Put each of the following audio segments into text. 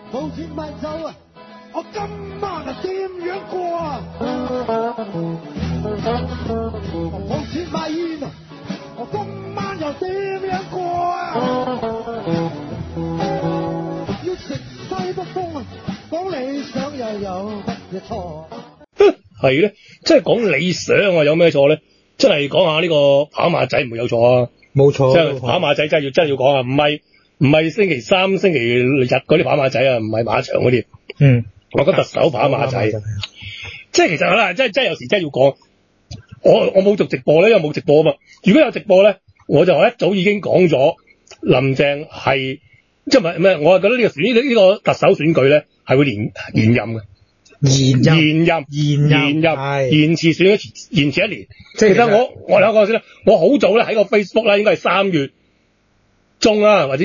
冇錢買酒啊！我今晚啊點樣過啊？冇錢買煙啊！我今晚又點樣過啊？要食西北風啊！講理想又有乜嘢錯？ 係咧，即係講理想啊，有咩錯咧？真係講下呢個跑馬仔唔會有錯啊！ 冇錯， 即係跑馬仔真係要講啊！唔係星期三、星期日嗰啲跑馬仔啊，唔係馬場嗰啲。我覺得特首跑馬仔，即係其實啦，即係有時真係要講。我冇做直播咧，因為冇直播啊嘛。如果有直播咧，我就一早已經講咗林鄭係即係唔係咩？我係覺得呢個特首選舉咧係會延任嘅。延遲選咗延遲一年。其實我兩個先啦，我好早咧喺個 Facebook 啦，應該係3月中啦，或者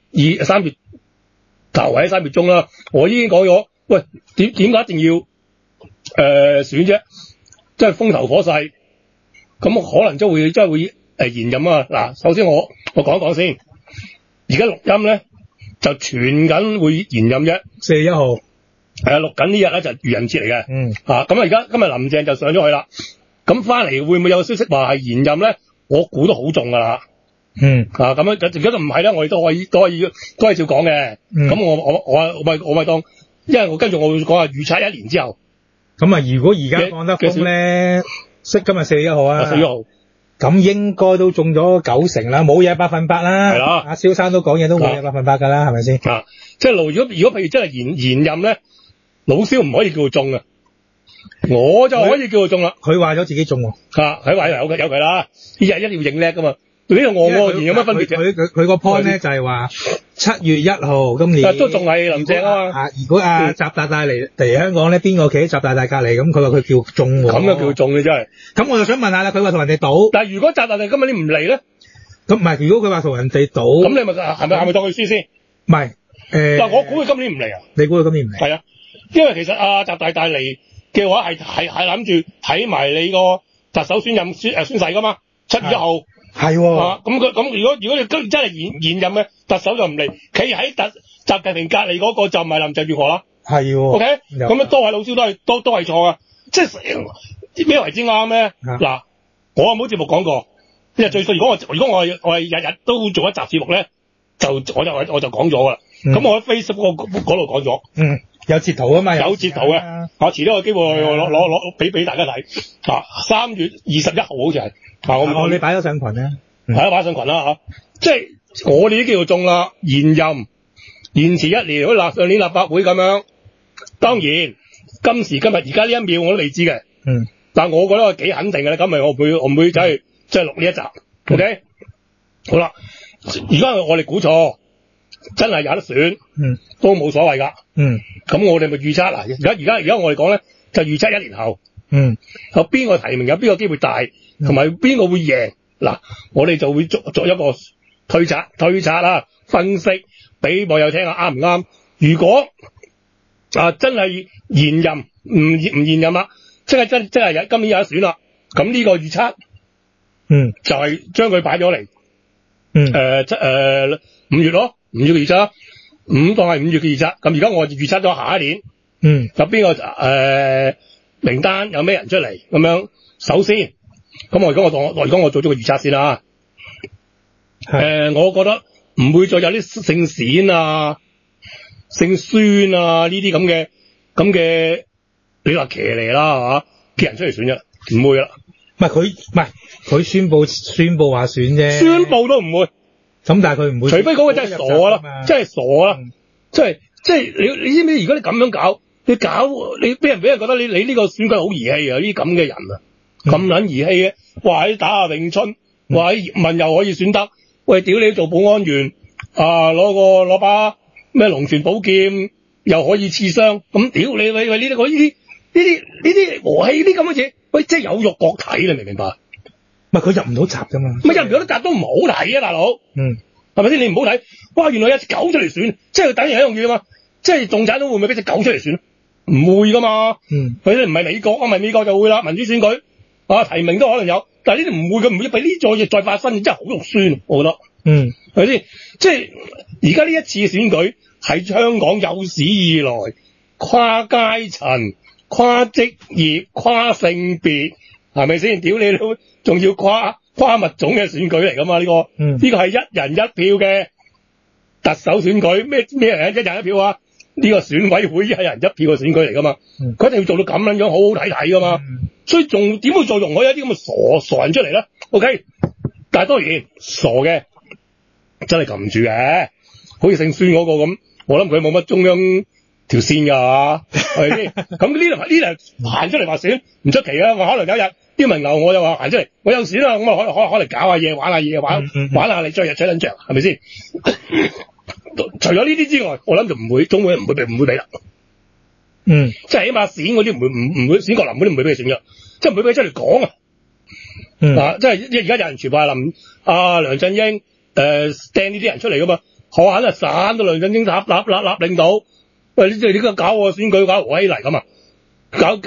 3月頭或者3月中啦，我已經講咗，喂，點解一定要選啫？即係風頭火勢，咁可能真係會延任啊！嗱，首先我講一講先，而家錄音咧就傳緊會延任啫，4月1號。係啊，錄緊呢日咧就愚人節嚟嘅。咁啊而家今日林鄭就上咗去啦，咁翻嚟會唔會有消息話係延任咧？我估都好重噶啦。咁樣而家就唔係咧，我哋都可以照講嘅。咁我咪當，因為我跟住我會講下預測1年之後。咁啊，如果而家放得風咧，今日4月1號啊，4月1號，咁應該都中咗90%啦，冇嘢100%啦。係啦，阿蕭生都講嘢都冇嘢100%噶啦，係咪先？即係如果譬如真係延任咧，老蕭唔可以叫佢中啊，我就可以叫佢中啦。佢話咗自己中喎。佢話有佢啦，呢日一定要認叻噶嘛。呢個我延有乜分別啫？佢個 point 咧就係話7月1號今年都仲係林鄭啊嘛。如果習大大嚟香港咧，邊個企喺習大大隔離咁？佢話佢叫中喎。咁就叫中嘅真係。咁我就想問下啦，佢話同人哋賭。但係如果習大大今日啲唔嚟咧，咁唔係如果佢話同人哋賭，咁你咪係咪當佢輸先？唔係嗱，我估佢今年唔嚟啊。你估佢今年唔嚟？係啊，因為其實習大大嚟嘅話係諗住睇埋你個特首宣誓噶嘛，7月1號。係喎，咁如果你真係延任嘅特首就唔嚟，企喺習近平隔離嗰個就唔係林鄭月娥啦。係喎 ，OK， 咁樣多位老師都係錯啊，即係咩為之啱咧？嗱，我冇節目講過，因為最衰如果我係日日都做一集節目咧，我就講咗噶啦。咁我喺 Facebook 嗰度講咗，有截圖啊嘛，有截圖嘅，我遲啲有機會攞俾大家睇。3月21號好似係。你擺咗上群咧，係擺上群啦即係我哋都叫做中啦，延遲1年，好似上年立法會咁樣。當然今時今日而家呢一秒我都未知嘅，但係我覺得我幾肯定嘅咧。咁咪我唔會走去即係錄呢一集 ，OK？ 好啦，而家我哋估錯，真係有得選，都冇所謂噶，咁我哋咪預測嗱，而家我哋講咧就預測1年後，有邊個提名有邊個機會大？同埋邊個會贏嗱？我哋就會作一個推測啦，分析俾網友聽下啱唔啱？如果真係延任唔延任啦，真係今年有得選啦，咁呢個預測就係將佢擺咗嚟5月咯，5月嘅預測，5當係5月嘅預測。咁而家我預測咗下一年，有邊個名單有咩人出嚟咁樣？首先。咁我做咗個預測先啦。我覺得唔會再有啲姓冼啊、姓孫啊呢啲咁嘅，你話騎呢啦嘅人出嚟選啫，唔會啦。佢宣布話選啫，宣布都唔會。咁但係佢唔會，除非嗰個真係傻啦，真係傻啦，即係你知唔知？如果你咁樣搞，你俾人覺得你呢個選舉好兒戲啊！呢啲咁嘅人啊！咁撚兒戲嘅，話喺打下詠春，話喺葉問又可以選得，喂屌你做保安員攞把咩龍泉寶劍又可以刺傷，咁屌你喂呢啲和戲呢啲咁嘅嘢，喂即係有肉國體你明唔明白？佢入唔到閘噶嘛，入唔到閘都唔好睇啊大佬，係咪先？你唔好睇，哇原來有隻狗出嚟選，即係等於一樣嘢啊嘛，即係仲產黨會唔會俾隻狗出嚟選？唔會噶嘛，佢哋唔係美國啊，咪美國就會啦，民主選舉。提名都可能有，但係呢啲唔會，佢唔會俾呢座嘢再發生，真係好肉酸，我覺得。係咪先？即係而家呢一次選舉係香港有史以來跨階層、跨職業、跨性別，係咪先？屌你老，仲要跨物種嘅選舉嚟㗎嘛？呢個係一人一票嘅特首選舉，咩人一人一票啊？呢個選委會一人一票嘅選舉嚟㗎嘛？佢一定要做到咁樣樣，好好睇睇㗎嘛。所以仲點會再容許一啲咁嘅傻人出嚟咧 ？OK， 但係當然傻嘅真係撳唔住嘅，好似姓孫嗰個咁，我諗佢冇乜中央條線㗎，係咪先？咁呢度行出嚟話選唔出奇啊！我可能有一日啲民流我又話行出嚟，我有選啦，咁啊可能搞下嘢，玩下嘢，玩下你再日取撚着，係咪先？除咗呢啲之外，我諗就唔會，總會唔會俾啦。即係起碼選嗰啲唔會選國林嗰啲唔會俾佢選嘅，即係唔會俾佢出嚟講啊。即係而家有人傳話林梁振英掟呢啲人出嚟噶嘛，學下都散到梁振英立領導。喂，你個搞我選舉搞和稀泥咁啊，搞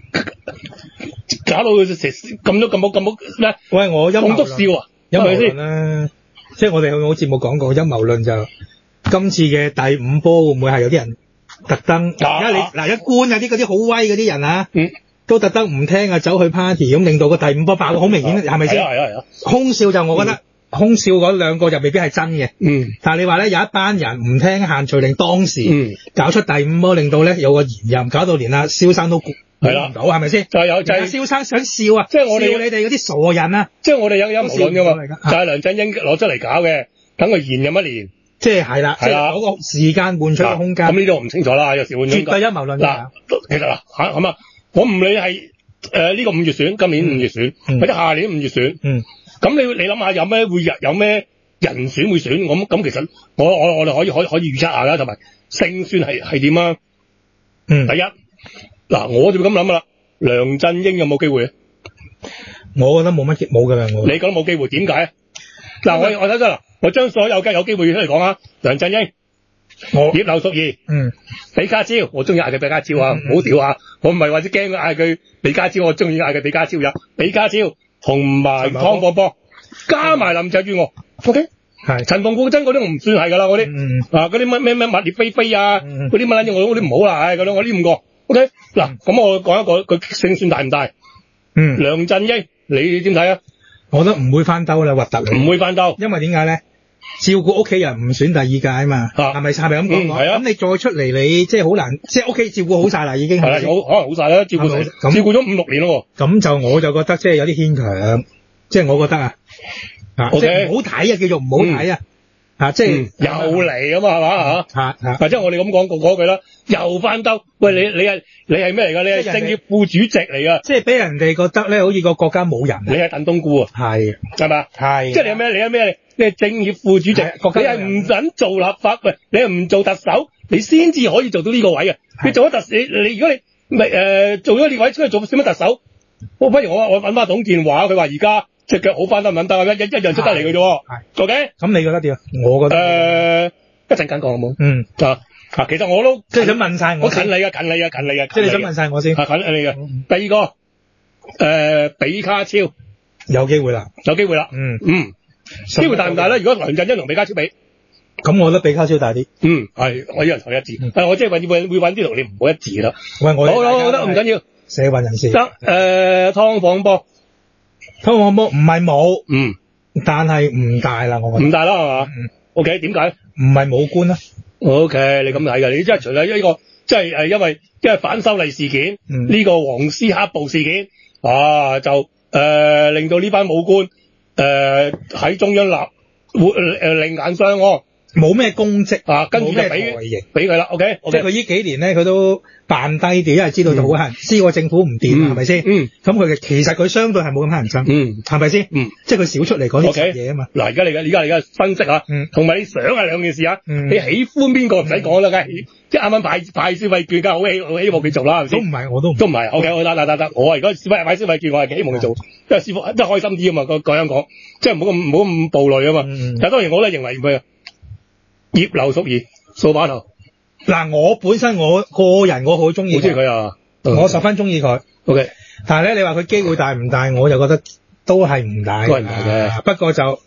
到佢成咁好咩？ 喂，我陰謀論笑啊，係咪先？ 即係我哋有節目講過陰謀論就今次嘅第五波會唔會係有啲人特登？而家你嗱一官有啲嗰啲好威嗰啲人啊，都特登唔聽啊，走去 party 咁，令到個第五波爆到好明顯，係咪先？係。空笑就我覺得。空笑嗰兩個就未必係真嘅，但係你話咧有一班人唔聽限聚令，當時搞出第五波，令到咧有個延任，搞到連阿蕭生都估唔到，係咪先？就係蕭生想笑啊，即係我哋笑你哋嗰啲傻人啊，即係我哋有陰謀論㗎嘛，就係梁振英攞出嚟搞嘅，等佢延任一年，即係啦，即係嗰個時間換取嘅空間。咁呢度我唔清楚啦，有時換絕對陰謀論嗱，其實嗱咁啊，我唔理係呢個5月選，今年5月選，或者下年5月選。咁你諗下有咩人選會選？咁其實我哋可以預測下啦，同埋勝算係點啊？第一嗱，我就咁諗啦，梁振英有冇機會啊？我覺得冇㗎啦，你覺得冇機會？點解？嗱，我睇真啦，我將所有嘅有機會出嚟講啊，梁振英、葉劉淑儀、比家超，我中意嗌佢比家超啊，唔好屌啊！我唔係話啲驚佢嗌佢比家超，我中意嗌佢比家超比家超。同埋湯寶波，加埋林鄭月娥 ，OK， 係陳馮富珍嗰啲我唔算係㗎啦，嗰啲嗰啲咩物業飛飛啊，嗰啲乜撚嘢我啲唔好啦，嗰啲我呢5個 ，OK， 嗱，咁我講一個佢勝算大唔大？梁振英你點睇啊？我覺得唔會翻兜啦，核突唔會翻兜，因為點解咧？照顧屋企人唔選第二屆啊嘛，係咪咁講？係啊，咁你再出嚟你即係好難，即係屋企照顧好晒啦，已經係啦，可能好晒啦，照顧咗5-6年咯。咁我就覺得即係有啲牽強，即係我覺得即係唔好睇啊，叫做唔好睇啊，即係又嚟啊嘛，係嘛或者我哋咁講嗰句啦，又翻兜。喂，你係咩嚟㗎？你係政協副主席嚟㗎，即係俾人哋覺得咧，好似個國家冇人。你係燉冬菇啊？係嘛？係。即係你係咩？你係政協副主席，你係唔想做立法，喂，你係唔做特首，你先至可以做到呢個位嘅。你做咗特首，你如果你做咗呢位，出去做乜特首？不如我揾翻董建華，佢話而家隻腳好翻得唔得啊？一樣出得嚟嘅啫。OK，咁你覺得點啊？我覺得一陣間講好冇？其實我都即係想問晒我，近你嘅，即係你想問晒我先。近你嘅。第二個比卡超有機會啦，機會大唔大咧？如果梁振英同比卡超比，咁我覺得比卡超大啲。係，我一人投一字。我即係會揾啲同你唔好一致啦。喂，我覺得唔緊要。社運人士得湯房波唔係冇，但係唔大啦，我覺得唔大啦係嘛？OK， 點解？唔係冇官啦。OK， 你咁睇㗎？你即係除咗呢個，即係因為反修例事件，呢個黃絲黑暴事件就令到呢班武官。喺中央另眼相看，冇咩功績跟住就俾佢啦。OK， 即係佢呢幾年咧，佢都扮低調，因為知道好人知個政府唔掂，係咪先？咁佢其實佢相對係冇咁乞人憎，係咪先？即係佢少出嚟講啲實嘢啊嘛。嗱，而家你分析同埋你想係兩件事啊。你喜歡邊個唔使講啦，梗係即係啱啱派消費券，梗係好希望佢做啦，係咪先？都唔係，我都唔係。OK， 得，我如果買消費券，我係希望佢做，因為舒服，即係開心啲啊嘛。個樣講，即係唔好咁暴戾啊嘛。但係當然我都認為佢葉劉淑儀掃把頭。嗱，我本身我個人我好中意佢啊，我十分中意佢。OK， 但係咧，你話佢機會大唔大，我就覺得都係唔大。都係唔大嘅。不過就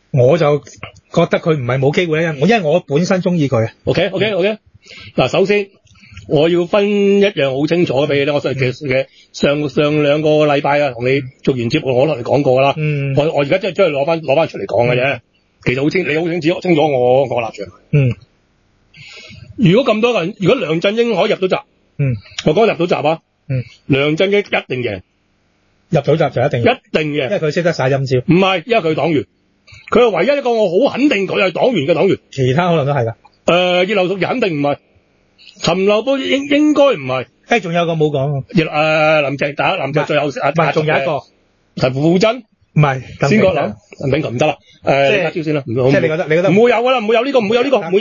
我就覺得佢唔係冇機會咧，因為我本身中意佢啊。 OK。嗱，首先我要分一樣好清楚嘅俾你咧，我嘅上兩個禮拜啊，同你做完節目，我同你講過噶啦。我而家真係將佢攞翻出嚟講嘅啫。其實你好清楚我立場。如果咁多人，如果梁振英可以入到閘，我講入到閘啊，梁振英一定贏。 入到閘就一定贏，因為佢識得耍陰招。 唔係，因為佢黨員，佢係唯一一個我好肯定佢係黨員嘅黨員。 其他可能都係㗎。 葉劉淑儀肯定唔係，陳茂波應該唔係。 仲有個冇講。 林鄭最後唔係， 仲有一個係傅真。唔係，先講林炳強唔得啦。李家超先啦。即係你覺得唔會有㗎啦，唔會有呢個。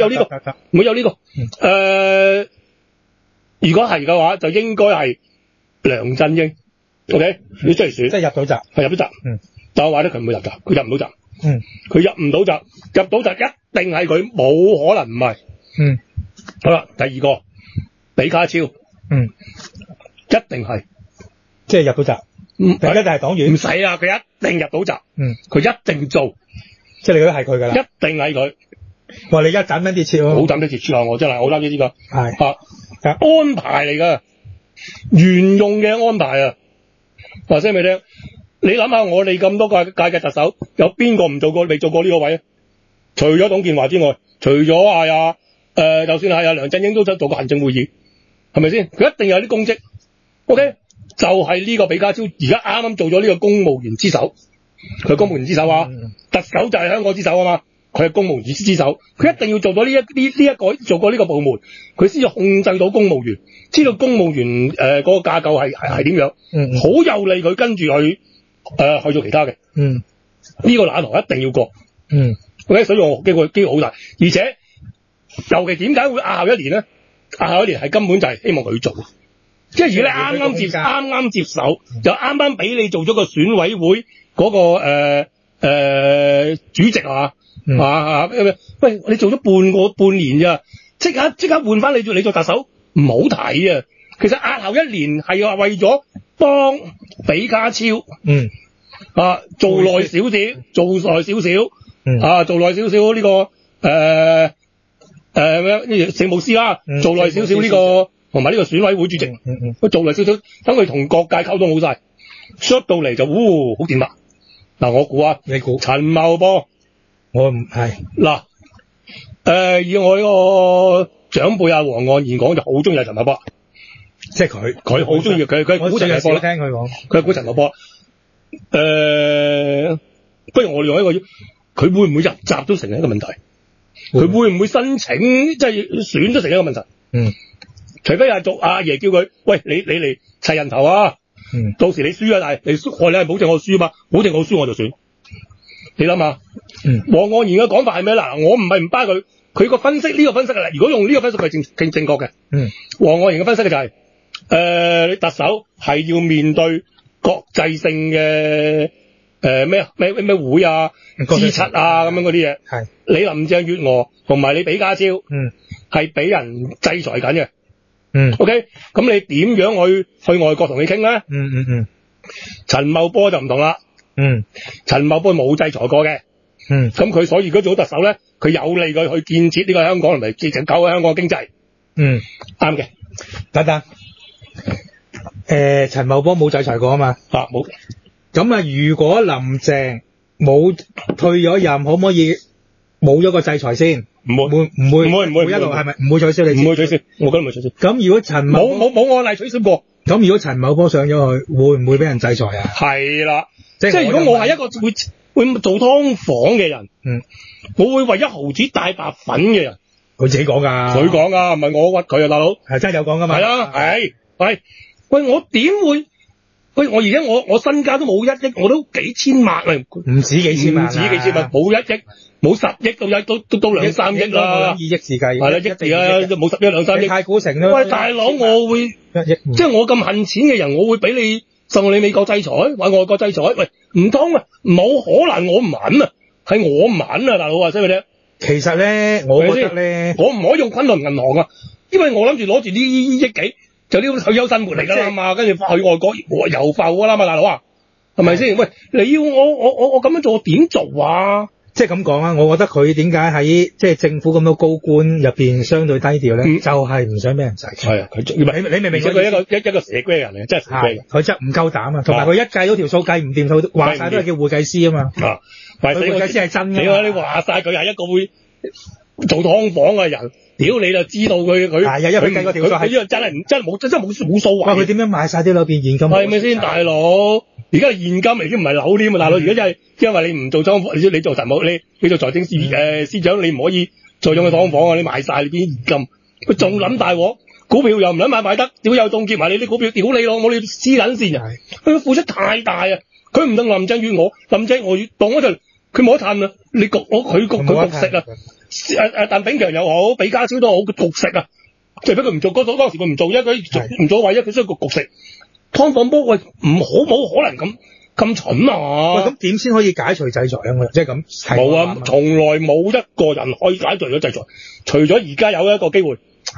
如果係嘅話，就應該係梁振英。OK， 你出嚟選， 即係入到閘， 係入到閘。但我話咧，佢唔會入閘，佢入唔到閘。佢入唔到閘，入到閘一定係佢，冇可能唔係。好啦，第二個李家超，一定係， 即係入到閘。大家就係黨員， 唔使啊，佢一定入到閘。佢一定做， 即係你覺得係佢㗎啦， 一定係佢。 哇！你而家斬釘截鐵喎， 好斬釘截鐵啊！我真係好擔心呢個係安排嚟㗎，沿用嘅安排啊！話聲俾你聽，你諗下我哋咁多屆嘅特首，有邊個未做過呢個位啊？除咗董建華之外，除咗就算係梁振英都做過行政會議，係咪先？佢一定有啲公職。OK， 就係呢個李家超而家啱啱做咗呢個公務員之首，佢係公務員之首啊！特首就係香港之首啊嘛，佢係公務員之首，佢一定要做咗呢一個做過呢個部門，佢先至控制到公務員，知道公務員嗰個架構係點樣，好有利佢跟住去做其他嘅。呢個藍圖一定要過。OK， 所以我機會好大，而且尤其點解會押後一年咧？押後一年係根本就係希望佢做，即係而家你啱啱接手，就啱啱俾你做咗個選委會嗰個主席啊。喂，你做咗半年咋？即刻換翻你做特首，唔好睇啊！其實押後一年係話為咗幫李家超，做耐少少，做耐少少呢個政務司啦，做耐少少呢個同埋呢個選委會主席，做耐少少，等佢同各界溝通好晒，出到嚟就好掂啦。嗱，我估啊，你估陳茂波。我唔係嗱，以我呢個長輩黃岸然講就好中意陳茂波，即係佢好中意佢估陳茂波啦。聽佢講，佢係估陳茂波。不如我哋用一個，佢會唔會入閘都成一個問題？佢會唔會申請即係選都成一個問題？除非阿爺叫佢，喂，你嚟齊人頭啊！到時你輸啊，但係你係保證我輸嘛，保證我輸我就選。你諗下，黃岸然嘅講法係咩啦？我唔係唔巴佢個分析呢個分析啦。如果用呢個分析係正確嘅，黃岸然嘅分析嘅就係，你特首係要面對國際性嘅咩會啊、G7啊咁樣嗰啲嘢。係你林鄭月娥同埋你李家超，係俾人制裁緊嘅。OK， 咁你點樣去外國同你傾咧？陳茂波就唔同啦。陳茂波冇制裁過嘅。咁佢所以如果做特首咧，佢有利佢去建設呢個香港同埋繼續搞香港經濟。啱嘅。等等。陳茂波冇制裁過啊嘛。冇。咁啊，如果林鄭冇退咗任，可唔可以冇咗個制裁先？唔會一路係咪唔會取消你？唔會取消，我覺得唔會取消。咁如果陳茂冇案例取消過。咁如果陳茂波上咗去，會唔會俾人制裁啊？係啦，即係如果我係一個會做劏房嘅人，我會為一毫子大白粉嘅人，佢自己講噶，佢講噶，唔係我屈佢啊，大佬係真係有講噶嘛？係啊，係，喂，我點會？喂，我而家我身家都冇1億，我都幾千萬啊，唔止幾千萬，冇1億，冇10億都2、3億啦，2億自計，係啦，億字啦，冇10億2、3億，太古城啦。喂，大佬，我會即係我咁恨錢嘅人，我會俾你受你美國制裁，或外國制裁？喂，唔通啊？冇可能，我唔肯啊，係我唔肯啊，大佬啊，識唔識？其實咧，我覺得咧，我唔可以用昆侖銀行啊，因為我諗住攞住呢億幾。就呢個退休生活嚟㗎啦嘛，跟住去外國遊埠㗎啦嘛，大佬啊，係咪先？喂，你要我咁樣做，我點做啊？ 即係咁講啊，我覺得佢點解喺即係政府咁多高官入邊相對低調咧，就係唔想俾人制。係啊，佢你明唔明？佢一個蛇龜人嚟，真係蛇龜。佢真係唔夠膽啊！同埋佢一計到條數計唔掂數，話晒都係叫會計師啊嘛。佢會計師係真㗎。 你話晒佢係一個會做劏房嘅人，屌你就知道佢係啊，因為佢計個條數係呢個真係冇數。 哇！佢點樣買晒啲樓變現金？ 係咪先，大佬？而家係現金嚟，已經唔係樓添啊，大佬！而家真係因為你唔做倉房，你做財務，你做財政司長，你唔可以再用個劏房啊！你賣晒你啲現金，佢仲諗大鑊，股票又唔諗買得，屌又凍結埋你啲股票，屌你咯！我哋黐撚線啊！佢付出太大啊！佢唔等林鄭月娥，林鄭月娥當嗰陣，佢冇得褪啊！你焗佢焗食啊！鄧炳強又好，比家超都好，佢焗食啊！即係俾佢唔做，當時佢唔做啫，佢唔做位啫，佢需要焗食。劏房波喂，冇可能咁蠢啊！ 喂，咁點先可以解除制裁啊？即係咁冇啊，從來冇一個人可以解除咗制裁，除咗而家有一個機會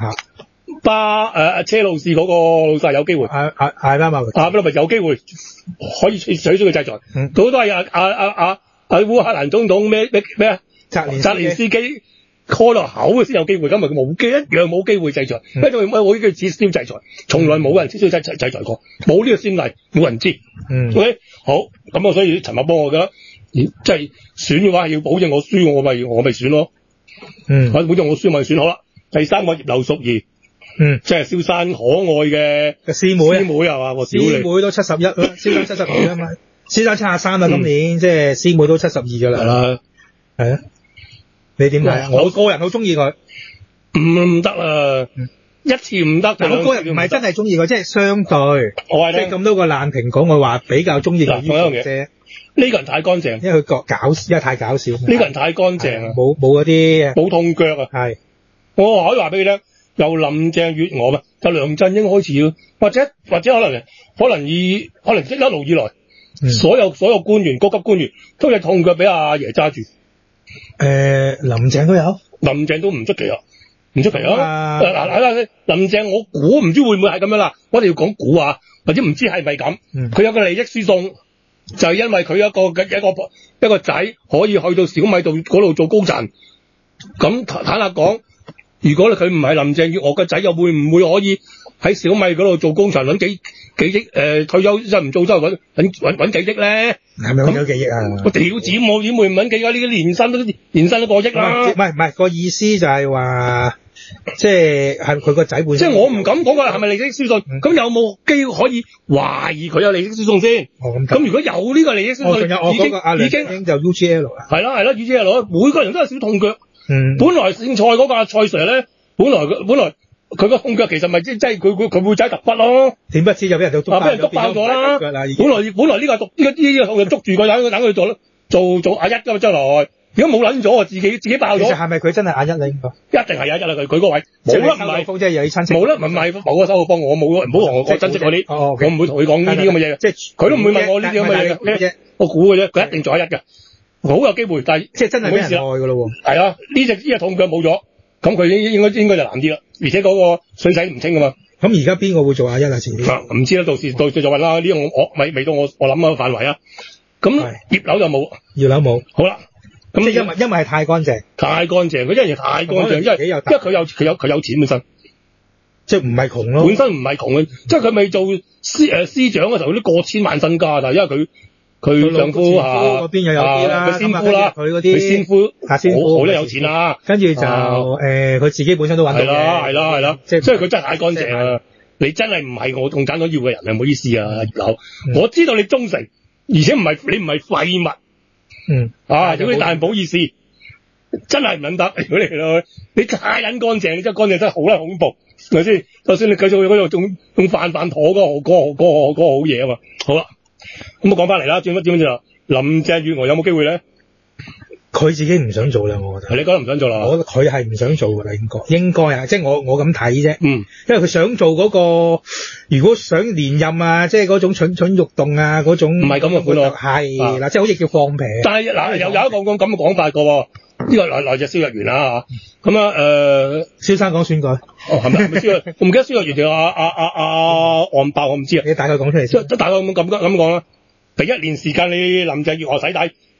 車路士嗰個老細有機會， 係啦嘛， 咪有機會可以取消佢制裁，佢都係烏克蘭總統咩啊？澤連斯基開落口先有機會，咁咪佢冇機一樣冇機會制裁，因為我呢個撤銷制裁，從來冇人撤銷制裁過，冇呢個先例，冇人知。OK， 好，咁啊，所以陳茂波我覺得，即係選嘅話要保證我輸，我咪選咯。保證我輸咪選好啦。第三個葉劉淑儀，即係蕭生可愛嘅師妹係嘛？師妹都71啦，蕭生72啊嘛，蕭生73啦，今年即係師妹都72噶啦。係啊。你點睇？我個人好中意佢，唔得啊！一次唔得，我個人唔係真係中意佢，即係相對，即係咁多個爛蘋果，我話比較中意佢。仲有一樣嘢，呢個人太乾淨，因為佢因為太搞笑。呢個人太乾淨啊，冇嗰啲冇痛腳啊。係，我可以話俾你聽，由林鄭月娥啊，就梁振英開始咯，或者可能一路以來，所有官員、高級官員都係痛腳俾阿爺揸住。林鄭都有，林鄭都唔出奇啊，唔出奇啊！林鄭我估唔知會唔會係咁樣啦，我哋要講估啊，或者唔知係咪咁。佢有個利益輸送，就係因為佢一個仔可以去到小米度嗰度做高層。咁坦白講，如果佢唔係林鄭月娥個仔，又會唔會可以喺小米嗰度做高層，搵幾億退休真唔做之後搵幾億咧？係咪搵幾億啊？我屌點我點會唔搵幾億？呢啲年薪都過億啦。唔係個意思就係話，即係佢個仔本身。即係我唔敢講佢係咪利益輸送，咁有冇機會可以懷疑佢有利益輸送先？咁如果有呢個利益輸送，已經就 UGL 啦。係啦 UGL， 每個人都有少痛腳。本來姓蔡嗰個蔡 Sir 咧，本來佢個痛腳其實咪即係佢會仔突骨咯，點不知就俾人俾人督爆咗啦。本來呢個痛腳捉住個人，等佢做阿一㗎嘛，將來如果冇撚咗，自己爆咗。其實係咪佢真係阿一咧？一定係阿一啦，佢嗰位冇得唔係，即係有啲親戚冇得唔係某個收到幫我冇，唔好同我親戚嗰啲，我唔會同佢講呢啲咁嘅嘢嘅，即係佢都唔會問我呢啲咁嘅嘢嘅，我估嘅啫，佢一定做阿一嘅。好有機會，但係即係真係俾人愛㗎咯喎。係啊，呢隻痛腳冇咗，咁佢應該就難啲啦。而且嗰個水洗唔清㗎嘛。咁而家邊個會做阿一啊？前邊唔知啦，到時就揾啦。呢個我未到我諗嘅範圍啊。咁葉劉就冇，葉劉冇。好啦，咁因為係太乾淨，太乾淨。佢一樣嘢太乾淨，因為佢有錢本身，即係唔係窮咯。本身唔係窮嘅，即係佢未做司長嘅時候，佢都過千萬身家，但係因為佢丈夫嗰邊又有啲啦，佢先夫啦，佢先夫好有錢啦，跟住就佢自己本身都揾到嘅，係啦，即係所以佢真係太乾淨啊！你真係唔係我共產黨要嘅人啊，唔好意思啊，葉劉，我知道你忠誠，而且你唔係廢物，如果你但係唔好意思，真係唔撚得，如果你太撚乾淨，你真係乾淨真係好撚恐怖，係咪先？就算你繼續嗰度仲飯妥嗰個好嘢啊嘛，好啦。咁我講翻嚟啦，轉啦，林鄭月娥有冇機會咧？佢自己唔想做啦，我覺得。你覺得唔想做啦？我覺得佢係唔想做㗎啦，應該啊，即係我咁睇啫。因為佢想做嗰個，如果想連任啊，即係嗰種蠢欲動啊，嗰種唔係咁嘅款咯。係嗱，即係好似叫放屁。但係嗱，有一個咁嘅講法㗎喎。呢個來隻蕭若元啦嚇，咁蕭生講選舉，係咪我唔記得蕭若元定岸爆，我唔知啊。你大概講出嚟先，大概咁講啦。第一年時間你林鄭月娥洗底，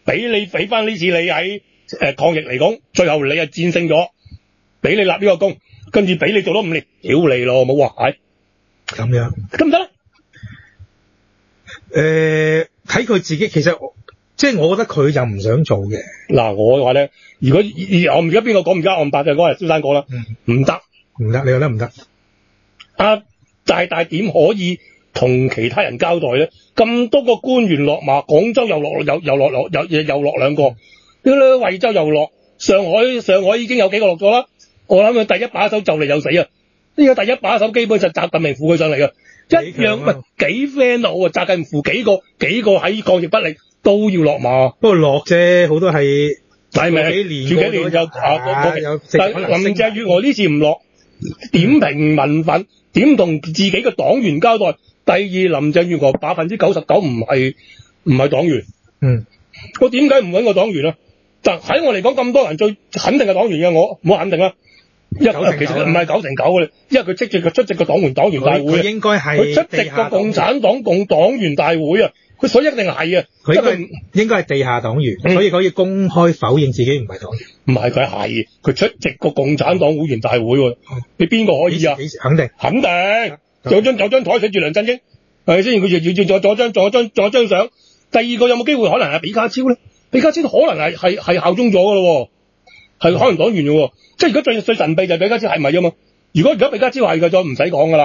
俾翻呢次你喺抗疫嚟講，最後你係戰勝咗，俾你立呢個功，跟住俾你做多5年，屌你咯，冇話係咁樣得唔得咧？ 睇佢自己，其實即係我覺得佢就唔想做嘅。 嗱，我話咧，如果我唔記得邊個講，唔記得我唔白就嗰日蕭生講啦，唔得， 你覺得唔得？ 但係點可以同其他人交代咧？咁多個官員落馬，廣州又落兩個，惠州又落，上海已經有幾個落咗啦。我諗佢第一把手就嚟又死啊！呢個第一把手基本上習近平扶佢上嚟嘅，一樣咪幾 friend 好啊！習近平扶幾個喺抗疫不力都要落馬， 不過落啫，好多係但係咪住幾年就但林鄭月娥呢次唔落，點平民憤？點同自己嘅黨員交代？第二，林鄭月娥99%唔係黨員。我點解唔揾個黨員啊？就喺我嚟講，咁多人最肯定嘅黨員嘅，我唔好肯定啦。其實唔係9成9嘅，因為佢出席個黨員大會啊。佢應該係佢出席個共產黨黨員大會啊。佢所以一定係啊。 佢應該係地下黨員，所以可以公開否認自己唔係黨員。 唔係佢出席個共產黨會員大會喎。你邊個可以啊？肯定。有張台寫住梁振英，係咪先？佢要咗張相。第二個有冇機會可能係比卡超咧？比卡超可能係效忠咗嘅咯，係可能黨員嘅喎。即係而家最神秘就係比卡超係咪啊嘛？如果而家比卡超係嘅，就唔使講噶啦。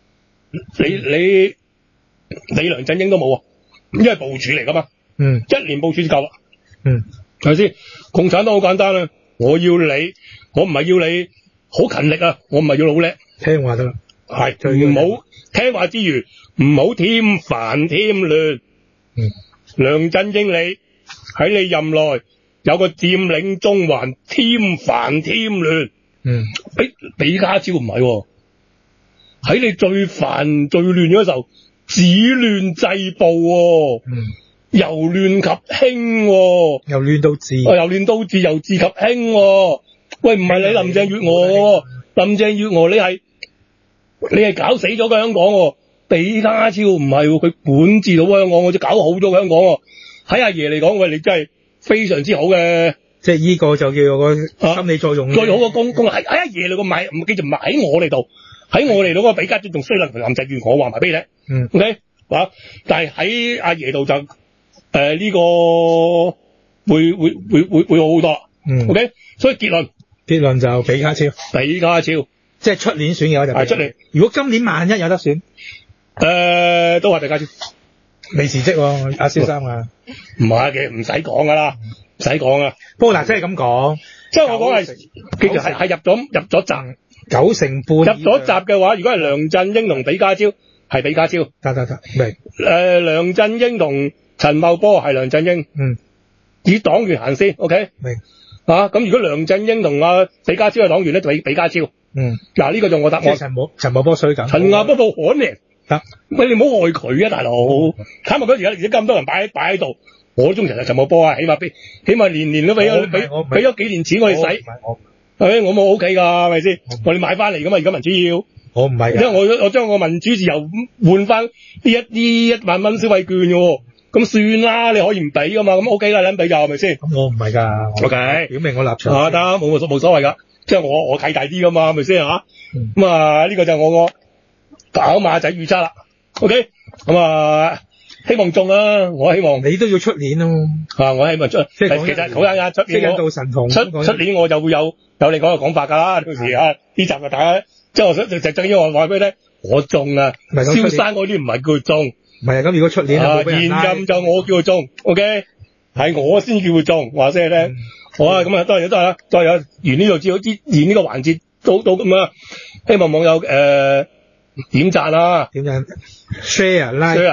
你梁振英都冇啊，因為部署嚟噶嘛。1年部署就夠啦。係咪先？共產黨好簡單啦，我唔係要你好勤力啊，我唔係要努力， 聽話得啦。 係唔好聽話之餘，唔好添煩添亂。梁振英你喺你任內有個佔領中環添煩添亂。比卡超唔係喎，喺你最煩最亂嗰時候止亂制暴喎。由亂及興喎，由亂到治，由治及興喎。喂，唔係你林鄭月娥喎，林鄭月娥你係搞死咗個香港喎。比卡超唔係喎，佢管治到香港，我就搞好咗個香港喎。喺阿爺嚟講，喂，你真係非常之好嘅， 即係呢個就叫個心理作用。 最好個功係喺阿爺嚟個買，唔記住唔係喺我哋度，喺我哋度個比卡超仲衰啦，林鄭月娥話埋俾你聽。OK，但係喺阿爺度就呢個會好好多。OK，所以結論就比卡超， 即係出年選嘅話就係出年。如果今年萬一有得選，都話比卡超未辭職喎，阿蕭生啊， 唔係嘅，唔使講噶啦，唔使講啊。 不過嗱，真係咁講， 即係我講係，其實係入咗閘 ，9成半入咗閘嘅話，如果係梁振英同比卡超，係比卡超， 得，明。 梁振英同陳茂波係梁振英，以黨員行先 ，OK， 明。 咁如果梁振英同比卡超係黨員咧，就比卡超。嗱，呢個就我答案。 即係陳茂波衰緊。 陳茂波冇可能。得，喂，你唔好害佢啊，大佬！坦白講，而家咁多人擺喺度，我都中意陳茂波啊，起碼年都俾咗幾年錢我哋使，係咪？我冇屋企噶，係咪先？我哋買翻嚟噶嘛，而家民主要， 我唔係， 因為我將個民主自由換翻呢1萬蚊消費券嘅，咁算啦，你可以唔俾噶嘛，咁 OK 啦，你唔俾就係咪先？咁我唔係噶 ，OK，表明我立場， 得，冇所謂噶，即係我契大啲噶嘛，係咪先吓？咁呢個就我個搞馬仔預測啦 ，OK， 咁希望中啦，我希望你都要出年咯， 我希望出，其實好簡單，出年到神童出年我就會有你講嘅講法噶啦，到時呢集就大家，即係我想就正因我話俾你聽，我中啊，蕭生嗰啲唔係叫佢中， 唔係咁如果出年現任就我叫佢中 ，OK， 係我先叫佢中，話聲你聽，好啊，咁多謝啦，再有完呢度完呢個環節到咁啊，希望網友點讚啦， 點讚 share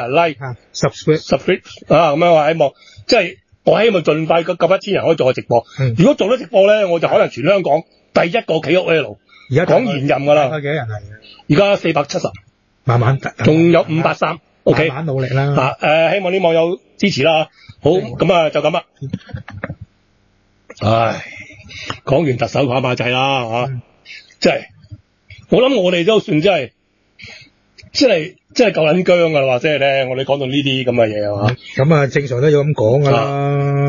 like，subscribe 咁樣我希望，即係我希望盡快夠1000人可以做個直播。如果做咗直播咧，我就可能全香港第一個企屋 L， 而家講現任噶啦。幾多人係？而家470，慢慢，仲有530。OK， 慢慢努力啦。希望啲網友支持啦。好，咁就咁啦。唉，講完特首跑馬仔啦，即係我諗我哋都算真係夠撚僵噶啦，即係咧，我哋講到呢啲咁嘅嘢係嘛？ 咁正常都要咁講噶啦。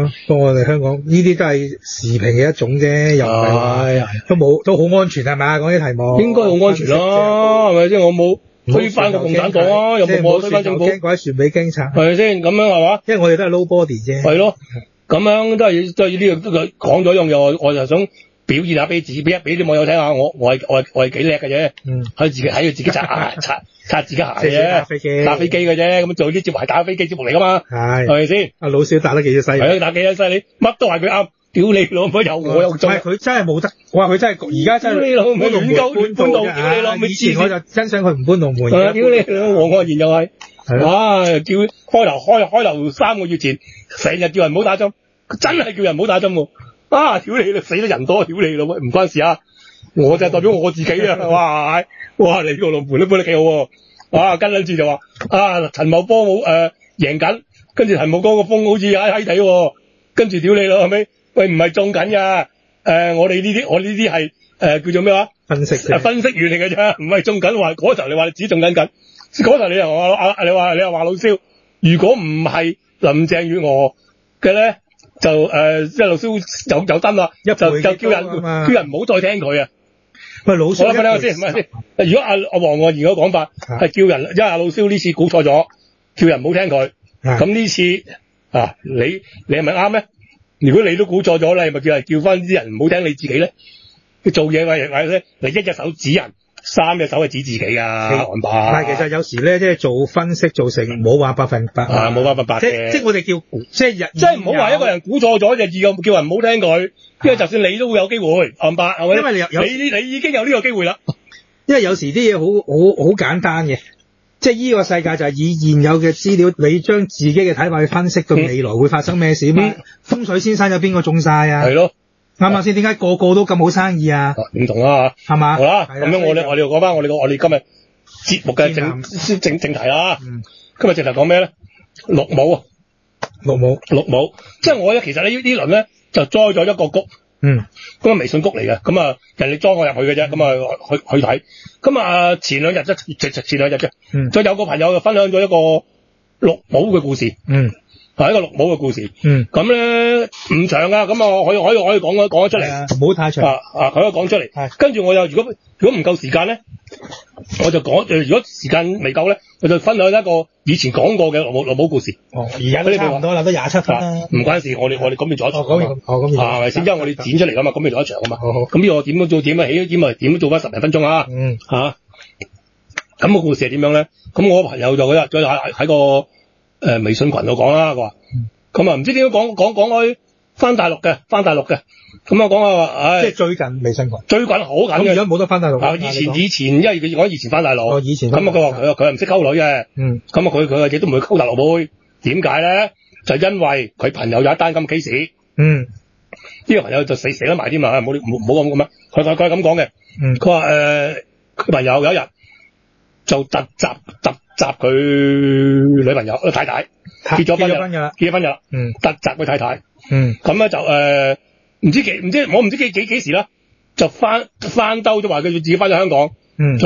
咯。不過我哋香港呢啲都係時評嘅一種啫，又唔係話都好安全係嘛？講啲題目應該好安全啦，係咪先？我冇推翻個共產黨啊，又冇推翻政府， 驚鬼船俾驚拆， 係咪先？咁樣係嘛？ 因為我哋都係 low body 啫。 係咯，咁樣都係呢個講咗一樣嘢，我就想表現下俾啲網友睇下，我係幾叻嘅啫。喺佢自己擦自己鞋啫，打飛機嘅啫。咁做啲節目係打飛機節目嚟噶嘛？係咪先？阿老蕭打得幾犀利？ 係打幾犀利？乜都係佢啱。屌你老母，有我有中。唔係佢真係冇得，我話佢真係而家真係。 屌你老母，亂搬道，屌你老母！ 以前我就欣賞佢唔搬龍門。 屌你老母，黃安然又係。哇！叫開頭3個月前，成日叫人唔好打針，佢真係叫人唔好打針喎。啊！屌你，死得人多，屌你老母，唔關事啊！我就係代表我自己啊！哇！你個龍門都搬得幾好喎！啊，跟住就話陳茂波冇贏緊，跟住陳茂波個風好似閪地喎，跟住屌你老係咪？喂，唔係中緊噶，我呢啲係叫做咩話？分析員嚟嘅啫，唔係中緊。話嗰頭你話你自己中緊，嗰頭你又話你話華老蕭，如果唔係林鄭月娥嘅咧，就即係老蕭有燈啦，就叫人唔好再聽佢啊。 喂，老蕭， 我聽下先，唔係先。如果阿黃岸然嗰個講法係叫人，因為阿老蕭呢次估錯咗，叫人唔好聽佢。咁呢次你係咪啱咧？如果你都估錯咗咧，咪叫翻啲人唔好聽你自己咧。佢做嘢或者咧，你一隻手指人，3隻手係指自己噶。 唔係，其實有時咧，即係做分析做成，唔好話100%。 冇100%嘅。即係我哋叫即係唔好話一個人估錯咗就叫人唔好聽佢，因為就算你都會有機會，係咪？因為你已經有呢個機會啦。 因為有時啲嘢好簡單嘅。即係呢個世界就係以現有嘅資料，你將自己嘅睇法去分析到未來會發生咩事嘛？風水先生有邊個中晒啊？係咯，啱唔啱先？點解個個都咁好生意啊？ 唔同啊， 係嘛？ 好啦，咁樣我哋又講翻我哋今日節目嘅正題啦。今日正題講咩咧？綠帽，即係我其實呢輪咧就栽咗一個谷。咁啊微信谷嚟嘅，咁啊人哋裝我入去嘅啫，咁啊去睇，咁啊前兩日啫，再有個朋友就分享咗一個綠帽嘅故事，係一個綠帽嘅故事，咁咧唔長啊，咁啊可以講咗出嚟， 唔好太長， 可以講出嚟，跟住我又如果唔夠時間咧，我就講，如果時間未夠咧，我就分享一個以前講過嘅綠帽故事。 而家都差唔多啦，都27分啦。 唔關事，我哋咁樣做一場。 咁係咪先？因為我哋剪出嚟噶嘛，咁樣做一場啊嘛。咁呢個點都做點啊？點都做翻10零分鐘啊。咁個故事係點樣咧？咁我個朋友就喺個微信群度講啦，佢話咁啊唔知點解講開翻大陸嘅，咁啊講下即係最近微信群， 最近好緊嘅， 而家冇得翻大陸。 以前，因為佢講以前翻大陸。 以前。 咁啊佢話佢唔識溝女嘅。咁啊佢亦都唔會溝大陸妹。點解咧？就因為佢朋友有一單咁 case。呢個朋友就死得埋添嘛，唔好咁啊。佢係咁講嘅。佢話佢朋友有一日就突襲佢女朋友太太，結咗婚㗎啦，突襲佢太太。咁咧就我唔知幾時啦，就翻兜咗話佢自己翻咗香港，就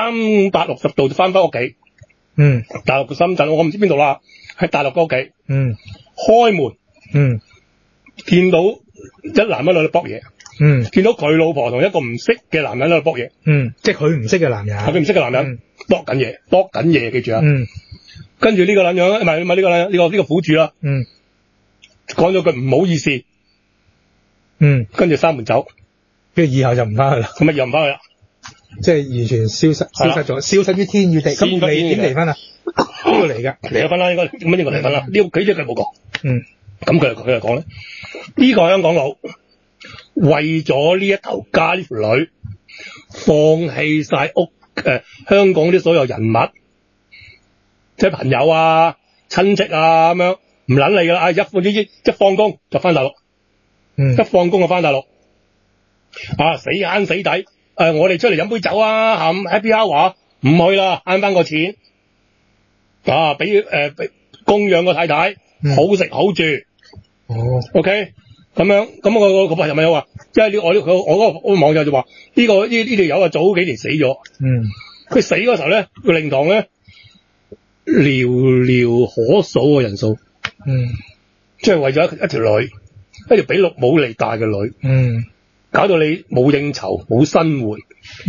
360度就翻屋企。大陸嘅深圳，我唔知邊度啦，喺大陸嘅屋企。開門，見到一男一女喺度搏嘢。見到佢老婆同一個唔識嘅男人喺度搏嘢。 即係佢唔識嘅男人。 係佢唔識嘅男人搏緊嘢，記住啊。跟住呢個撚樣，唔係呢個撚樣，呢個苦主啦。講咗句唔好意思。跟住閂門走。 跟住以後就唔翻去啦。 咁啊，又唔翻去啦。 即係完全消失咗，消失於天與地。咁你點離婚啊？呢個嚟㗎， 離咗婚啦，應該咁呢個離婚啦。呢個佢一句冇講。咁佢就講咧，呢個香港佬為咗呢一頭家呢條女，放棄晒香港啲所有人物，即係朋友啊、親戚啊咁樣，唔撚理㗎啦。一放工就翻大陸，一放工就翻大陸。死慳死抵。我哋出嚟飲杯酒啊，下午 happy hour 唔去啦，慳翻個錢。俾供養個太太，好食好住。OK， 咁樣咁我個朋友咪有話，即係我嗰個網友就話呢條友啊早幾年死咗。佢死嗰時候咧，個靈堂咧寥寥可數嘅人數。 即係為咗一條女，一條比綠帽嚟大嘅女，搞到你冇應酬冇生活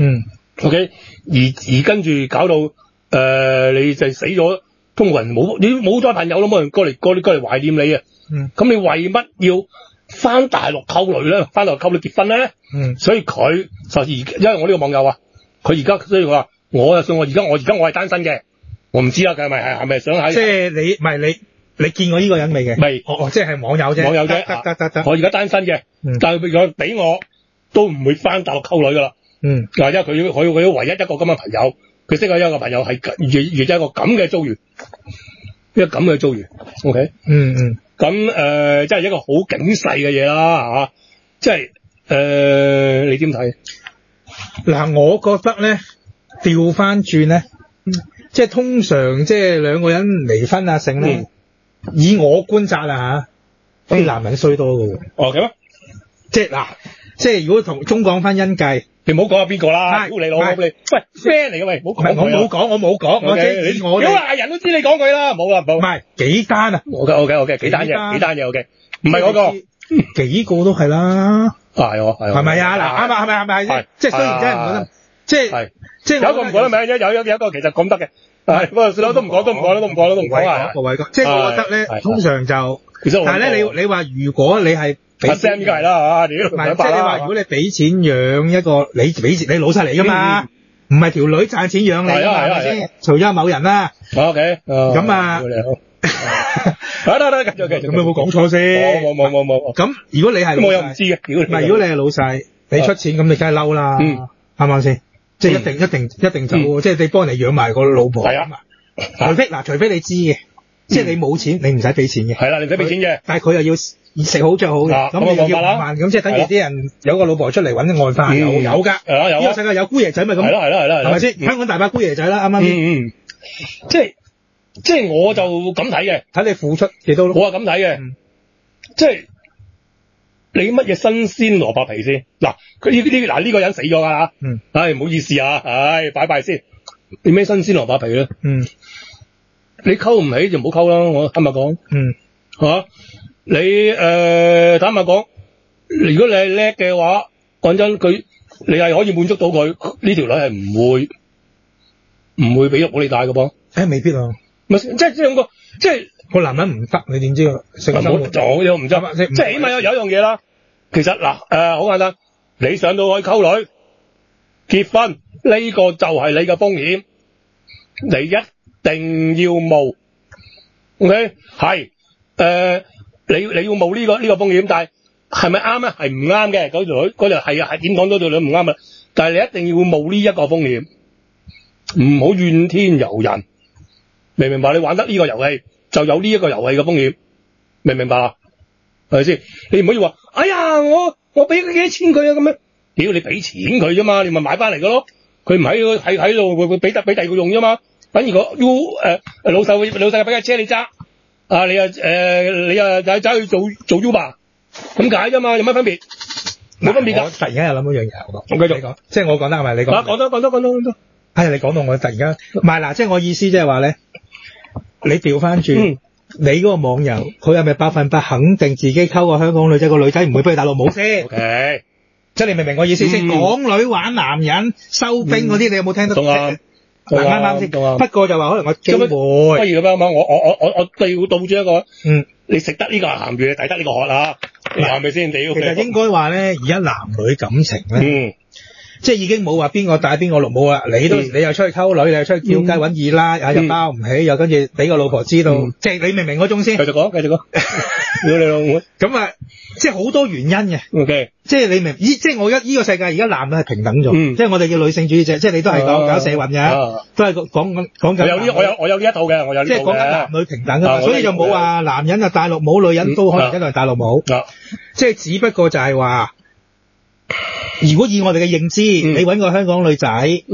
，OK， 而跟住搞到你就死咗，中國人冇咗朋友咯，冇人過嚟懷念你啊，咁你為乜要翻大陸溝女咧？翻大陸溝女結婚咧？所以佢就因為我呢個網友啊，佢而家所以話我就算我而家我係單身嘅，我唔知啦，佢係咪想喺？ 即係你見過呢個人未嘅？未，即係網友啫。網友啫，得。 我而家單身嘅，但係如果俾我都唔會翻大陸溝女噶啦。嗱，因為佢唯一一個咁嘅朋友，佢識咗一個朋友係遇咗一個咁嘅遭遇，一個咁嘅遭遇。OK，咁即係一個好警世嘅嘢啦，即係你點睇？ 嗱，我覺得咧調翻轉咧，即係通常即係兩個人離婚啊成咧，以我觀察啦嚇，啲男人衰多嘅喎。 哦，咁啊，即係如果同中港婚姻計， 你唔好講下邊個啦，屌你老母你，喂 friend 嚟嘅喂，唔好講。 我冇講，我即係我哋。 屌人都知你講佢啦，冇啦冇。 唔係幾單啊 ？OK，幾單嘢 OK， 唔係嗰個， 幾個都係啦。 係咪啊？嗱，啱係咪？即係雖然真係唔覺得，即係有一個唔講得名啫，有一個其實講得嘅，係不過算啦，都唔講啊。即係我覺得咧，通常就，但係咧，你話如果你係俾錢，應該係啦嚇，屌， 唔係即係你話如果你俾錢養一個，你老細嚟㗎嘛，唔係條女賺錢養你㗎嘛，係咪先？除咗某人啦。 OK， 咁啊。 得，繼續。 咁有冇講錯先？ 冇。 咁如果你係我又唔知嘅， 唔係如果你係老細，你出錢咁你梗係嬲啦，啱唔啱先？即係一定就即係你幫人養埋個老婆。係啊，除非你知嘅，即係你冇錢，你唔使俾錢嘅。係啦，你唔使俾錢嘅。但係佢又要食好着好嘅，咁你又要5萬，咁即係等於啲人有個老婆出嚟揾外快有㗎。呢個世界有姑爺仔咪咁。係啦，係咪先？香港大把姑爺仔啦，啱啱先？即係我就咁睇嘅，睇你付出幾多。我係咁睇嘅，即係你乜嘢新鮮蘿蔔皮先？嗱，呢個人死咗㗎啦，唉，唔好意思啊，唉，拜先。你咩新鮮蘿蔔皮咧？你溝唔起就唔好溝啦，我坦白講，嚇你坦白講，如果你係叻嘅話，講真，你係可以滿足到佢，呢條女係唔會俾肉你帶嘅噃。未必啊。咪即係咁個，即係個男人唔得，你點知啊？食生活做又唔執，即係起碼有一樣嘢啦。其實嗱，好簡單，你上到去溝女結婚，呢個就係你嘅風險，你一定要冒。OK， 係你要冒呢個風險，但係咪啱咧？係唔啱嘅。嗰條女係點講都條女唔啱啊！但係你一定要冒呢一個風險，唔好怨天尤人。明唔明白？你玩得呢個遊戲就有呢一個遊戲嘅風險，明唔明白啊？係咪先？你唔可以話，哎呀，我俾幾多錢佢啊咁樣。屌，你俾錢佢啫嘛，你咪買翻嚟嘅咯。佢唔喺度會俾第二個用啫嘛。反而個老細俾架車你揸，啊你走去做 Uber 咁解啫嘛，有乜分別？冇分別㗎。我突然間又諗一樣嘢，我繼續講，即係我講得係咪？你講。講多。你講到我突然間，唔係嗱，即係我意思即係話咧。你調翻轉，你嗰個網友佢係咪100%肯定自己溝個香港女仔，個女仔唔會俾佢大陸冇先 ？OK， 即係你明唔明我意思先？港女玩男人收兵嗰啲，你有冇聽得懂啊？啱先。不過就話可能我機會。不如咁樣我調到咗一個，你食得呢個鹹魚，你抵得呢個渴啊？係咪先？其實應該話咧，而家男女感情咧。即係已經冇話邊個帶邊個綠帽啦，你又出去溝女，你又出去叫雞揾二奶，又包唔起，又跟住俾個老婆知道，即係你明唔明嗰種先？繼續講。你老母咁啊，即係好多原因嘅。OK， 即係你明，即係我而家呢個世界而家男女係平等咗，即係我哋叫女性主義者，即係你都係搞社運嘅，都係講緊。我有呢一套嘅，即係講緊男女平等㗎嘛，所以就冇話男人啊大陸帽，女人都可能一樣大陸帽。即係只不過就係話。如果以我哋嘅認知，你揾個香港女仔，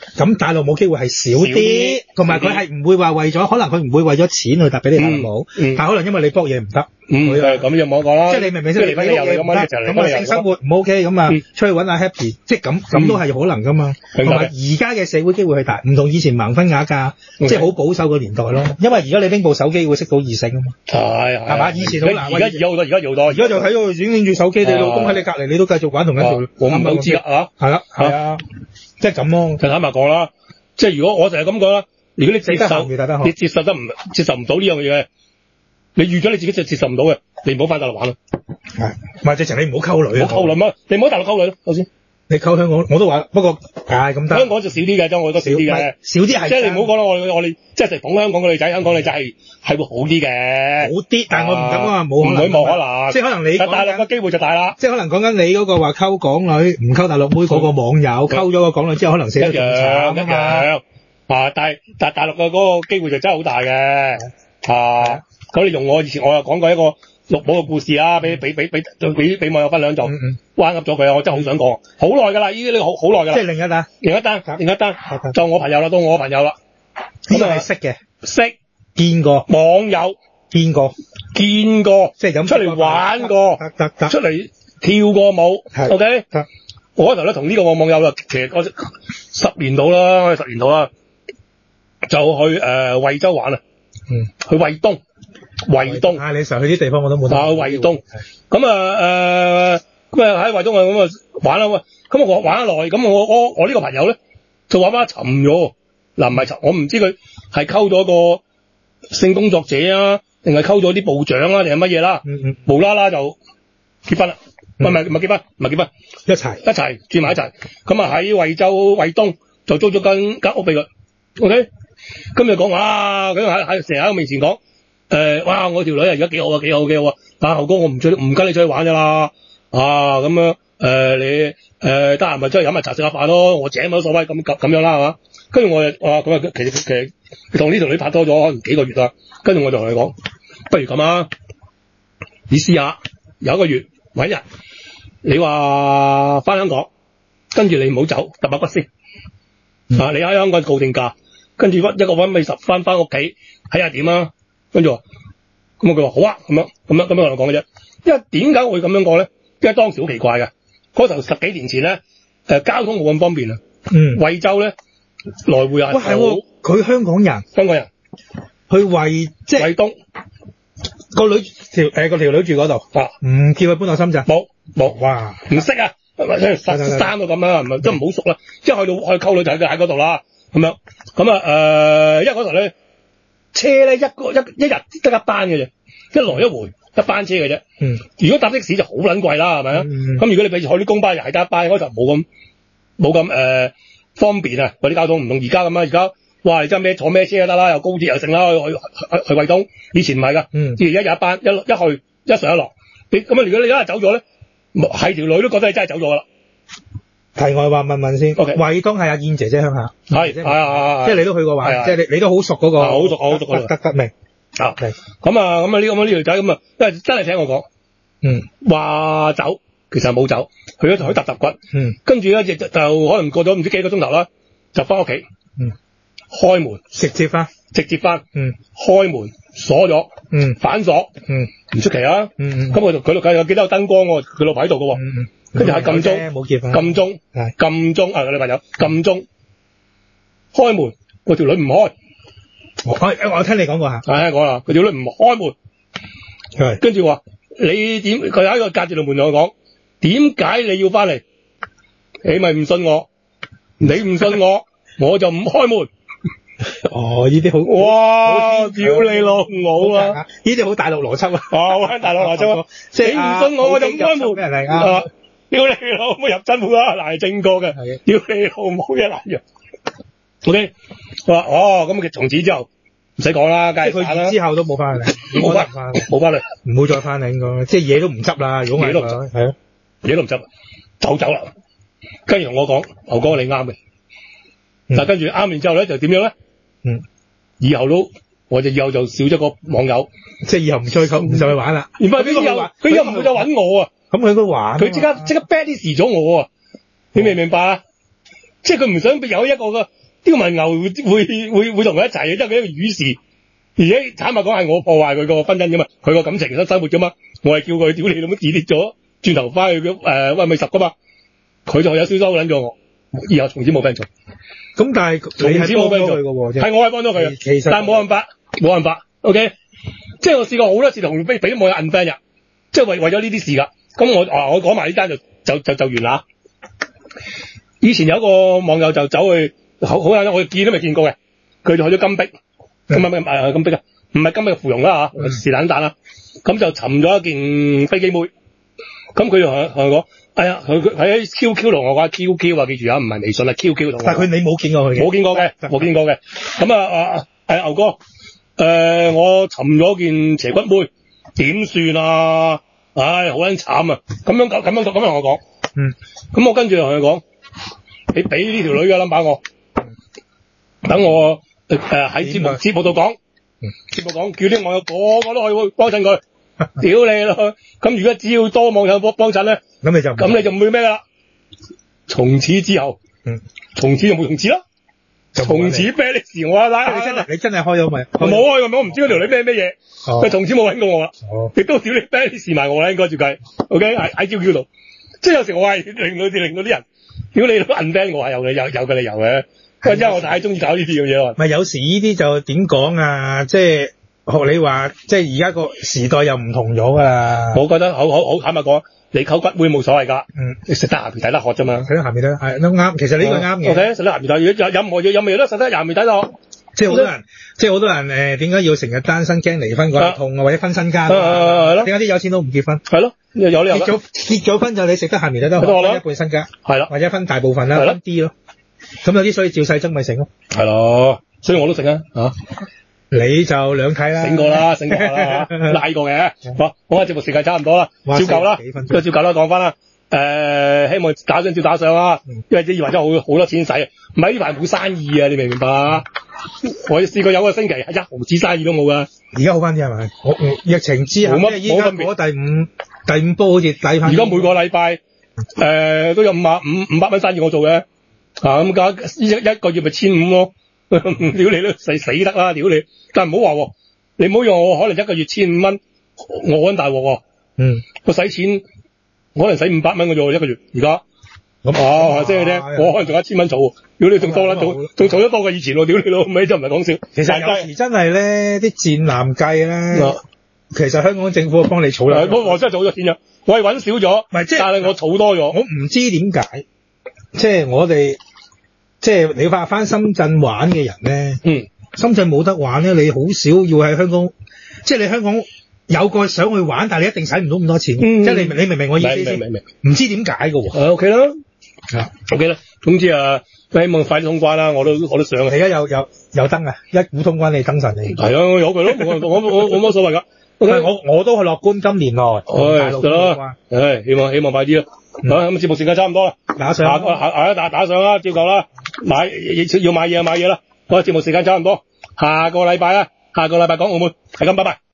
咁大陸冇機會係少啲，同埋佢係唔會話為咗，可能佢唔會為咗錢去搭俾你大陸冇，但可能因為你搏嘢唔得， 咁就冇講啦。 即係你明唔明先？你搏嘢唔得，咁啊性生活唔 OK，咁啊出去揾下 happy，即係咁都係可能噶嘛。同埋而家嘅社會機會係大，唔同以前盲婚啞嫁，即係好保守個年代咯。因為而家你拎部手機會識到異性啊嘛。係嘛？以前好難。 而家有好多，而家就喺度拎住手機，你老公喺你隔離，你都繼續玩同一條。 我唔好知啦嚇。 係啊，即係咁咯。 就坦白講啦。即係如果我就係咁講啦，如果你接受唔到呢樣嘢，你預咗你自己就接受唔到嘅，你唔好翻大陸玩咯。 係，唔係直情你唔好溝女啊！ 唔好溝女啊！你唔好大陸溝女咯，首先。 你溝香港我都話，不過咁得。 香港就少啲嘅，真我覺得少啲嘅。少啲係。即係你唔好講啦，我哋即係成日捧香港嘅女仔，香港女仔係會好啲嘅。好啲，但係我唔敢啊，冇可能。即係可能你大陸嘅機會就大啦。即係可能講緊你嗰個話溝港女唔溝大陸妹嗰個網友，溝咗個港女之後可能死得仲慘啊嘛。但係大陸嘅嗰個機會就真係好大嘅。咁你用我以前我又講過一個綠帽嘅故事啦，俾網友分享就彎噏咗佢啊！我真係好想講，好耐㗎啦，呢個好耐㗎啦。即係另一單，就我朋友啦，到我朋友啦。呢個係識嘅，見過網友，見過，即係咁出嚟玩過，出嚟跳過舞。OK，我嗰頭咧同呢個網友啦，其實我10年到啦，就去惠州玩啊，去惠東。你成日去啲地方我都冇得。惠東，咁啊喺惠東咁啊玩啦，咁我玩得耐，咁我呢個朋友咧就玩翻沉咗，嗱唔係沉，我唔知佢係溝咗個性工作者啊，定係溝咗啲部長啊，定係乜嘢啦，無啦啦就結婚啦，唔係結婚，一齊住埋一齊，咁啊喺惠州惠東就租咗間屋俾佢 ，OK，咁就講話，佢喺成日喺我面前講。哇！我條女而家幾好啊！但侯哥我唔跟你出去玩㗎啦，咁樣你得閒咪出去飲下茶食下飯咯，我請冇所謂咁樣啦係嘛？跟住我咁啊，其實同呢條女拍拖咗可能幾個月啦，跟住我就同佢講，不如咁啊，你試下有一個月搵日，你話翻香港，跟住你唔好走，揼下骨先，你喺香港告定價，跟住一個搵尾10翻屋企睇下點啊！跟住話，咁佢話好啊，咁樣同我講嘅啫。因為點解我會咁樣講咧？因為當時好奇怪嘅，嗰頭10幾年前咧，交通冇咁方便啊。惠州咧來回係係佢香港人去惠東個條女住嗰度，唔叫佢搬到深圳，冇哇，唔識啊，生到咁樣，唔係都唔好熟啦。即係去溝女就喺嗰度啦，咁樣咁因為嗰頭咧。車咧一日得一班嘅啫，一來一回一班車嘅啫。如果搭的士就好撚貴啦，係咪啊？咁如果你譬如去啲公巴又係得一班，嗰就冇咁方便啊！嗰啲交通唔同而家咁啊！而家哇，你真係坐咩車都得啦，又高鐵又剩啦，去惠東。以前唔係噶，以前一日一班，一去一上一落。咁啊，如果你一日走咗咧，係條女都覺得你真係走咗噶啦。題外話問先，惠東係阿燕姐姐鄉下，係，即係你都去過玩，即係你都好熟嗰個，好熟嗰度，得明，咁啊呢條仔咁啊，因為真係聽我講，話走，其實冇走，去咗揼揼骨，跟住咧就可能過咗唔知幾個鐘頭啦，就翻屋企，開門直接翻，開門鎖咗，反鎖，唔出奇啊，咁佢度有幾多燈光喎，佢老婆喺度噶喎。跟住喺撳鐘，撳鐘，你朋友撳鐘，開門，個條女唔開，我聽你講過下，係講啦，個條女唔開門，跟住話你點？佢喺個隔住度門同我講，點解你要翻嚟？你咪唔信我，你唔信我，我就唔開門。呢啲好，哇！屌你老母啊！呢啲好大陸邏輯啊！玩大陸邏輯啊！你唔信我，我就唔開門。屌你老母入真冇啦，嗱係正過嘅。屌你老母一難入。OK，佢話咁佢從此之後唔使講啦，梗係佢之後都冇翻嚟，冇翻嚟，唔好再翻嚟應該，即係嘢都唔執啦，如果嘢都唔執，係啊，嘢都唔執，走啦。跟住同我講，牛哥你啱嘅，但跟住啱完之後咧就點樣咧？以後就少咗個網友，即係以後唔再唔再去玩啦。唔係佢又唔會再揾我啊。咁佢都玩，佢即刻 bad 啲咗我啊！你明唔明白啊？ 即係佢唔想有一個個刁民牛會同佢一齊，因為佢一個魚事。而且坦白講係我破壞佢個婚姻噶嘛，佢個感情生活噶嘛，我係叫佢屌你老母自跌咗，轉頭翻去溫米十噶嘛，佢就有少少撚咗我，以後從此冇俾人做。 咁但係從此冇幫咗佢嘅喎， 係我係幫咗佢嘅， 其實但係冇辦法 ，OK， 即係我試過好多次同俾網友 unfriend 嘅，即係為咗呢啲事噶。咁我講埋呢單就完啦。以前有一個網友就走去好簡單，我見都未見過嘅，佢就去咗金碧。咁金碧啊，唔係金碧嘅芙蓉啦嚇，是但啦。咁就尋咗一件飛機妹，咁佢就同我講，哎呀，佢喺 QQ 同我講 QQ 啊，記住啊，唔係微信啊 QQ 同我。但係你冇見過佢嘅？冇見過嘅。咁牛哥，我尋咗件邪骨妹，點算啊？唉，好撚慘啊！咁樣同我講。咁我跟住同佢講，你俾呢條女嘅 number 我，等我。喺節目度講，叫啲網友個個都去幫襯佢，屌你咯！咁如果只要多網友幫襯咧，咁你就唔會咩啦？從此之後，從此就冇從此啦。從此啤你時我拉， 你真係開咗咪？ 冇開過，我唔知嗰條女咩嘢，佢從此冇揾過我啦。亦都屌你啤你時埋我啦，應該照計。OK 喺 QQ 度，即係有時我係令到啲人，屌你都 unfriend 我係有嘅理由嘅。因為我太中意搞呢啲咁嘢咯。咪有時呢啲就點講啊？即係學你話，即係而家個時代又唔同咗噶啦。 我覺得好坦白講，你溝骨妹冇所謂㗎。你食得鹹魚抵得渴啫嘛。 食得鹹魚都係都啱。其實呢個啱嘅。 OK，食得鹹魚抵得，任何嘢都食得鹹魚抵得渴。 即係好多人點解要成日單身驚離婚嗰一痛啊，或者分身家？ 係咯。 點解啲有錢佬唔結婚？ 係咯，有理由。 結咗婚就你食得鹹魚抵得渴，分一半身家。 係啦。 或者分大部分啦，分啲咯。咁有啲所以趙世曾咪成咯， 係咯，所以我都成啊嚇。 你就兩睇啦， 醒過啦拉過嘅。好，我節目時間差唔多啦，照舊啦，都照舊啦，講翻啦。希望打賞照打賞啊，因為啲以為真係好多錢使，唔係呢排冇生意啊，你明唔明白啊？我試過有個星期一毫子生意都冇噶。 而家好翻啲係咪？疫情之後，即係依家過第五波好似抵翻。 而家每個禮拜都有500蚊生意我做嘅。咁加一個月咪1500咯，屌你都死得啦，屌你！但係唔好話，你唔好用我可能一個月1500蚊，我揾大鑊。我使錢可能使500蚊嘅啫，一個月而家。咁即係咧，我可能仲1000蚊儲，屌你仲多啦，仲儲得多過以前喎，屌你老味真唔係講笑。 其實有時真係咧，啲賤男計咧，其實香港政府幫你儲啦。 我真係儲咗錢咗，我係揾少咗，但係我儲多咗。 我唔知點解。即係我哋，即係你話翻深圳玩嘅人咧，深圳冇得玩咧，你好少要喺香港，即係你香港有個想去玩，但係你一定使唔到咁多錢，即係你明唔明我意思先？明，唔知點解嘅喎。 OK 啦，OK 啦，總之希望快啲通關啦，我都想。 而家有登啊，一股通關你登神你。 係啊，有佢咯，我冇所謂㗎。 我都係樂觀今年內。 希望快啲啦。咁節目時間差唔多啦，打上啦，照舊啦，要買嘢啦。好，節目時間差唔多，下個禮拜講澳門，係咁，拜拜。